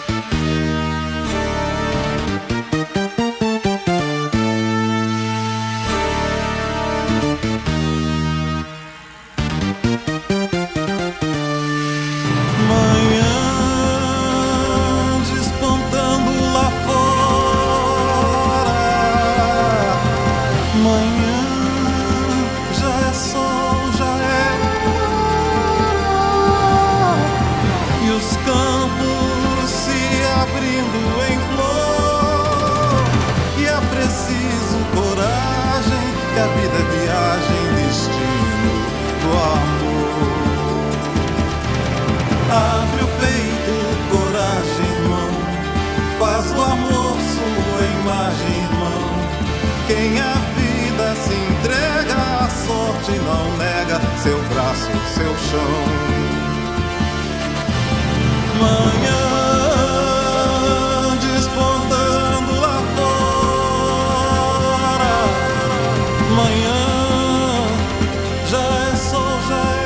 Abre o peito, coragem, irmão. Faz do amor sua imagem, irmão. Quem a vida se entrega, a sorte não nega seu braço, seu chão. Manhã despontando lá fora. Manhã já é sol, já é.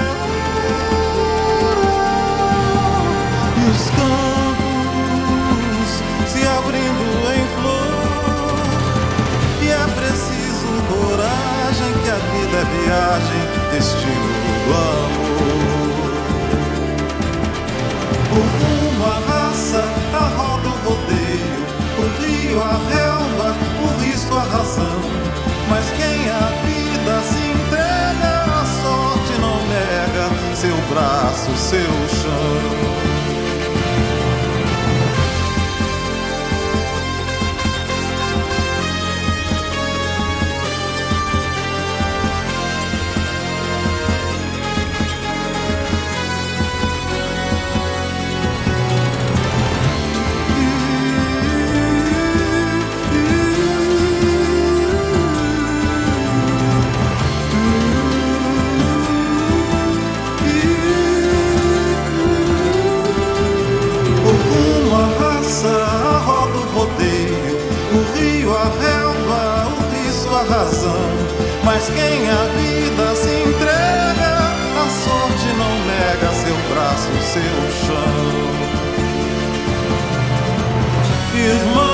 Os campos se abrindo em flor. E é preciso coragem, que a vida é viagem, destino do amor. O rumo, a raça, a roda, o rodeio, o rio, a relva, o risco, a razão. Mas quem a vida se entrega, a sorte não nega seu braço, seu chão. Razão, mas quem a vida se entrega, a sorte não nega seu braço, seu chão. Irmão,